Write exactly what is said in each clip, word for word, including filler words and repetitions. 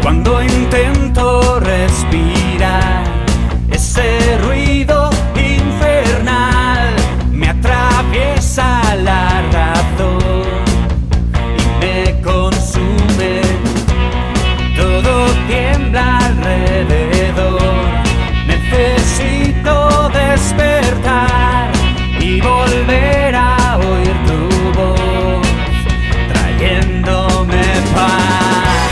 Cuando intento respirar, ese ruido infernal me atraviesa la razón y me consume. Todo tiembla alrededor. Necesito despertar y volver a oír tu voz, trayéndome paz.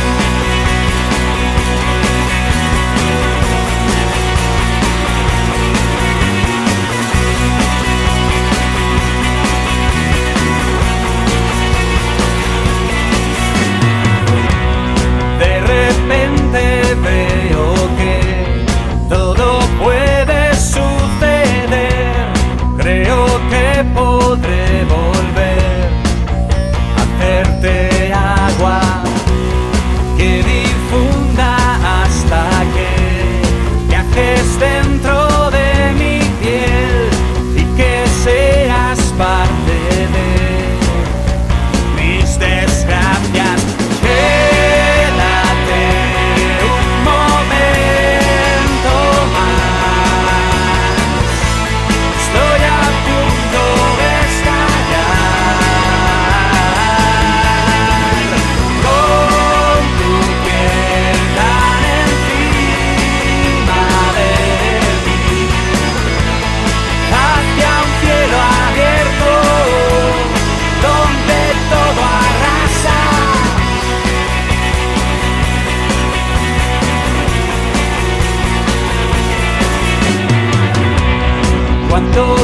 De repente veo que todo puede suceder. Creo que podré volver a hacerte agua que difunda hasta que viajes dentro de mi piel y que seas parte de mis desgracias. Quédate un momento más. Estoy a punto de estallar con tu piel tan encima de mí, hacia un cielo abierto donde todo arrasa. Cuando